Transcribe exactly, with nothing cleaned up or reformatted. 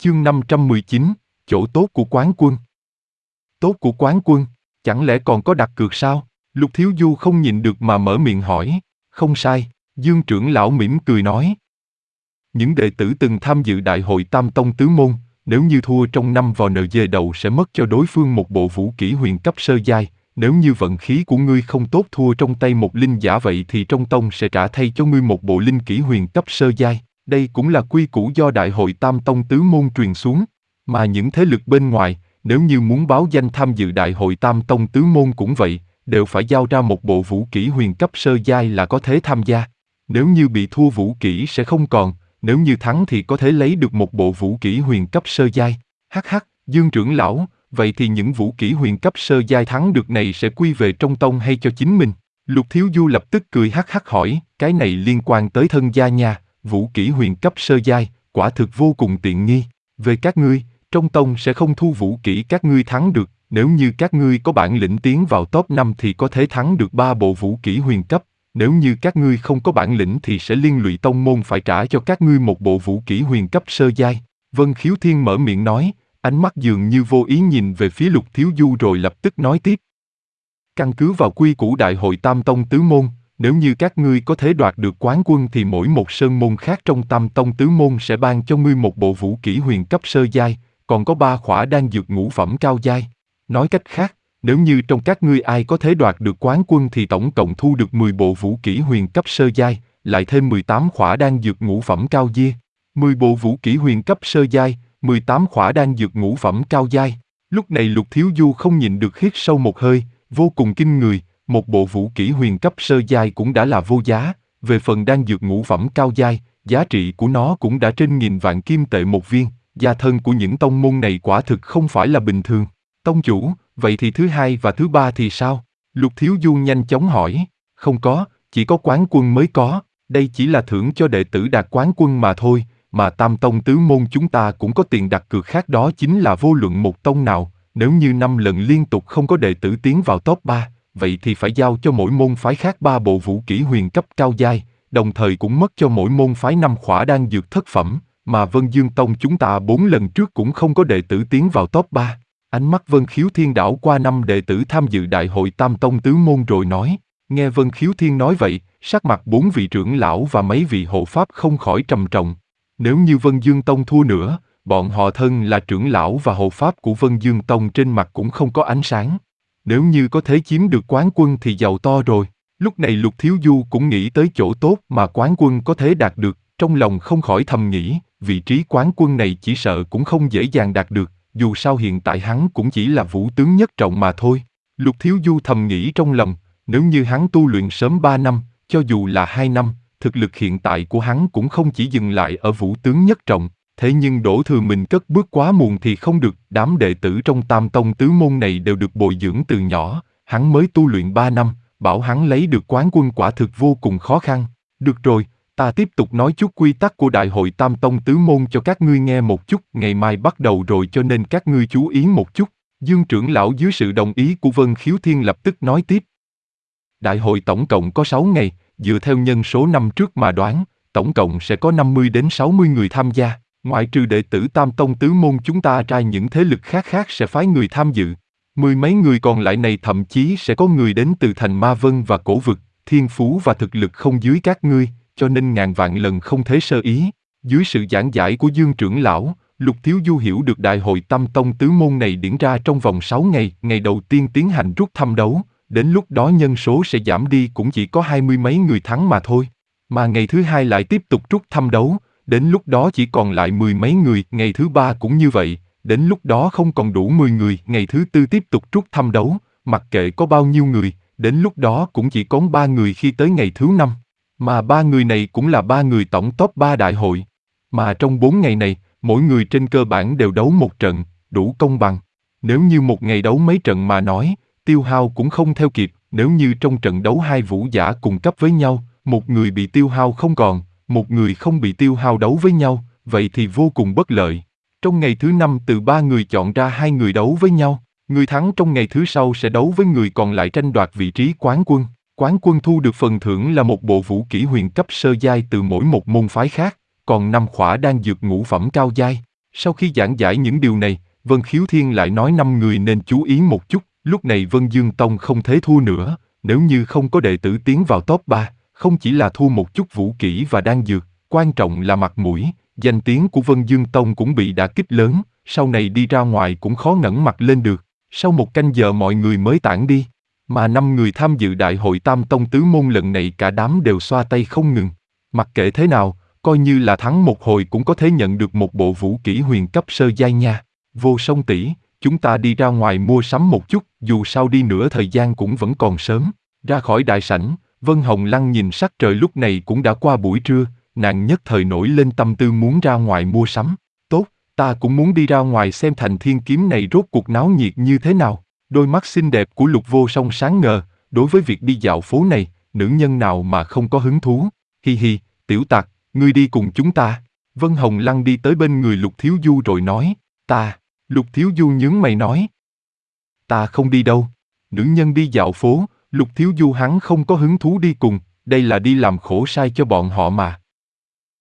Chương năm trăm mười chín, chỗ tốt của quán quân. Tốt của quán quân, chẳng lẽ còn có đặt cược sao? Lục Thiếu Du không nhịn được mà mở miệng hỏi. Không sai, Dương trưởng lão mỉm cười nói. Những đệ tử từng tham dự đại hội Tam Tông Tứ Môn, nếu như thua trong năm vò nờ dê đầu sẽ mất cho đối phương một bộ vũ kỹ huyền cấp sơ giai. Nếu như vận khí của ngươi không tốt thua trong tay một linh giả vậy thì trong tông sẽ trả thay cho ngươi một bộ linh kỹ huyền cấp sơ giai. Đây cũng là quy củ do đại hội Tam Tông Tứ Môn truyền xuống. Mà những thế lực bên ngoài, nếu như muốn báo danh tham dự đại hội Tam Tông Tứ Môn cũng vậy, đều phải giao ra một bộ vũ kỹ huyền cấp sơ giai là có thể tham gia. Nếu như bị thua vũ kỹ sẽ không còn, nếu như thắng thì có thể lấy được một bộ vũ kỹ huyền cấp sơ giai. Hắc hắc, Dương trưởng lão, vậy thì những vũ kỹ huyền cấp sơ giai thắng được này sẽ quy về trong tông hay cho chính mình? Lục Thiếu Du lập tức cười hắc hắc hỏi, cái này liên quan tới thân gia nha, vũ kỹ huyền cấp sơ giai, quả thực vô cùng tiện nghi. Về các ngươi, trong tông sẽ không thu vũ kỹ các ngươi thắng được, nếu như các ngươi có bản lĩnh tiến vào top năm thì có thể thắng được ba bộ vũ kỹ huyền cấp, nếu như các ngươi không có bản lĩnh thì sẽ liên lụy tông môn phải trả cho các ngươi một bộ vũ kỹ huyền cấp sơ giai. Vân Khiếu Thiên mở miệng nói, ánh mắt dường như vô ý nhìn về phía Lục Thiếu Du rồi lập tức nói tiếp. Căn cứ vào quy củ đại hội Tam Tông Tứ Môn, nếu như các ngươi có thể đoạt được quán quân thì mỗi một sơn môn khác trong Tam Tông Tứ Môn sẽ ban cho ngươi một bộ vũ kỹ huyền cấp sơ giai, còn có ba khỏa đan dược ngũ phẩm cao giai. Nói cách khác, nếu như trong các ngươi ai có thể đoạt được quán quân thì tổng cộng thu được mười bộ vũ kỹ huyền cấp sơ giai, lại thêm mười tám khỏa đan dược ngũ phẩm cao giai. mười bộ vũ kỹ huyền cấp sơ giai, mười tám khỏa đan dược ngũ phẩm cao giai. Lúc này Lục Thiếu Du không nhịn được hít sâu một hơi, vô cùng kinh người, một bộ vũ kỹ huyền cấp sơ giai cũng đã là vô giá, về phần đan dược ngũ phẩm cao giai, giá trị của nó cũng đã trên nghìn vạn kim tệ một viên, gia thân của những tông môn này quả thực không phải là bình thường. Tông chủ, vậy thì thứ hai và thứ ba thì sao? Lục Thiếu Du nhanh chóng hỏi. Không có, chỉ có quán quân mới có, đây chỉ là thưởng cho đệ tử đạt quán quân mà thôi, mà Tam Tông Tứ Môn chúng ta cũng có tiền đặt cược khác, đó chính là vô luận một tông nào, nếu như năm lần liên tục không có đệ tử tiến vào top ba, vậy thì phải giao cho mỗi môn phái khác ba bộ vũ kỹ huyền cấp cao giai, đồng thời cũng mất cho mỗi môn phái năm khỏa đan dược thất phẩm, mà Vân Dương Tông chúng ta bốn lần trước cũng không có đệ tử tiến vào top ba. Ánh mắt Vân Khiếu Thiên đảo qua năm đệ tử tham dự đại hội Tam Tông Tứ Môn rồi nói. Nghe Vân Khiếu Thiên nói vậy, sắc mặt bốn vị trưởng lão và mấy vị hộ pháp không khỏi trầm trọng. Nếu như Vân Dương Tông thua nữa, bọn họ thân là trưởng lão và hộ pháp của Vân Dương Tông trên mặt cũng không có ánh sáng. Nếu như có thể chiếm được quán quân thì giàu to rồi. Lúc này Lục Thiếu Du cũng nghĩ tới chỗ tốt mà quán quân có thể đạt được, trong lòng không khỏi thầm nghĩ, vị trí quán quân này chỉ sợ cũng không dễ dàng đạt được, dù sao hiện tại hắn cũng chỉ là vũ tướng nhất trọng mà thôi. Lục Thiếu Du thầm nghĩ trong lòng, nếu như hắn tu luyện sớm ba năm, cho dù là hai năm, thực lực hiện tại của hắn cũng không chỉ dừng lại ở vũ tướng nhất trọng. Thế nhưng Đỗ Thừa mình cất bước quá muộn thì không được, đám đệ tử trong Tam Tông Tứ Môn này đều được bồi dưỡng từ nhỏ, hắn mới tu luyện ba năm, bảo hắn lấy được quán quân quả thực vô cùng khó khăn. Được rồi, ta tiếp tục nói chút quy tắc của Đại hội Tam Tông Tứ Môn cho các ngươi nghe một chút, ngày mai bắt đầu rồi cho nên các ngươi chú ý một chút. Dương trưởng lão dưới sự đồng ý của Vân Khiếu Thiên lập tức nói tiếp. Đại hội tổng cộng có sáu ngày, dựa theo nhân số năm trước mà đoán, tổng cộng sẽ có năm mươi đến sáu mươi người tham gia. Ngoại trừ đệ tử Tam Tông Tứ Môn chúng ta ra, những thế lực khác khác sẽ phái người tham dự. Mười mấy người còn lại này thậm chí sẽ có người đến từ thành Ma Vân và Cổ Vực, thiên phú và thực lực không dưới các ngươi, cho nên ngàn vạn lần không thể sơ ý. Dưới sự giảng giải của Dương trưởng lão, Lục Thiếu Du hiểu được đại hội Tam Tông Tứ Môn này diễn ra trong vòng sáu ngày, ngày đầu tiên tiến hành rút thăm đấu, đến lúc đó nhân số sẽ giảm đi cũng chỉ có hai mươi mấy người thắng mà thôi. Mà ngày thứ hai lại tiếp tục rút thăm đấu, đến lúc đó chỉ còn lại mười mấy người, ngày thứ ba cũng như vậy, đến lúc đó không còn đủ mười người, ngày thứ tư tiếp tục rút thăm đấu, mặc kệ có bao nhiêu người, đến lúc đó cũng chỉ còn ba người khi tới ngày thứ năm. Mà ba người này cũng là ba người tổng top ba đại hội. Mà trong bốn ngày này, mỗi người trên cơ bản đều đấu một trận, đủ công bằng. Nếu như một ngày đấu mấy trận mà nói, tiêu hao cũng không theo kịp, nếu như trong trận đấu hai vũ giả cùng cấp với nhau, một người bị tiêu hao không còn, một người không bị tiêu hao đấu với nhau, vậy thì vô cùng bất lợi. Trong ngày thứ năm từ ba người chọn ra hai người đấu với nhau, người thắng trong ngày thứ sau sẽ đấu với người còn lại tranh đoạt vị trí quán quân. Quán quân thu được phần thưởng là một bộ vũ kỹ huyền cấp sơ giai từ mỗi một môn phái khác, còn năm khỏa đan dược ngũ phẩm cao giai. Sau khi giảng giải những điều này, Vân Khiếu Thiên lại nói năm người nên chú ý một chút, lúc này Vân Dương Tông không thể thua nữa, nếu như không có đệ tử tiến vào top ba, không chỉ là thua một chút vũ kỹ và đan dược, quan trọng là mặt mũi, danh tiếng của Vân Dương Tông cũng bị đả kích lớn, sau này đi ra ngoài cũng khó ngẩng mặt lên được. Sau một canh giờ mọi người mới tản đi, mà năm người tham dự đại hội Tam Tông Tứ Môn lần này cả đám đều xoa tay không ngừng. Mặc kệ thế nào, coi như là thắng một hồi cũng có thể nhận được một bộ vũ kỹ huyền cấp sơ giai nha. Vô Song tỷ, chúng ta đi ra ngoài mua sắm một chút, dù sao đi nữa thời gian cũng vẫn còn sớm. Ra khỏi đại sảnh, Vân Hồng Lăng nhìn sắc trời lúc này cũng đã qua buổi trưa, nàng nhất thời nổi lên tâm tư muốn ra ngoài mua sắm. Tốt, ta cũng muốn đi ra ngoài xem thành thiên kiếm này rốt cuộc náo nhiệt như thế nào. Đôi mắt xinh đẹp của Lục Vô Song sáng ngời, đối với việc đi dạo phố này, nữ nhân nào mà không có hứng thú. Hi hi, tiểu tặc, ngươi đi cùng chúng ta. Vân Hồng Lăng đi tới bên người Lục Thiếu Du rồi nói, ta. Lục Thiếu Du nhướng mày nói, ta không đi đâu. Nữ nhân đi dạo phố, Lục Thiếu Du hắn không có hứng thú đi cùng, đây là đi làm khổ sai cho bọn họ mà.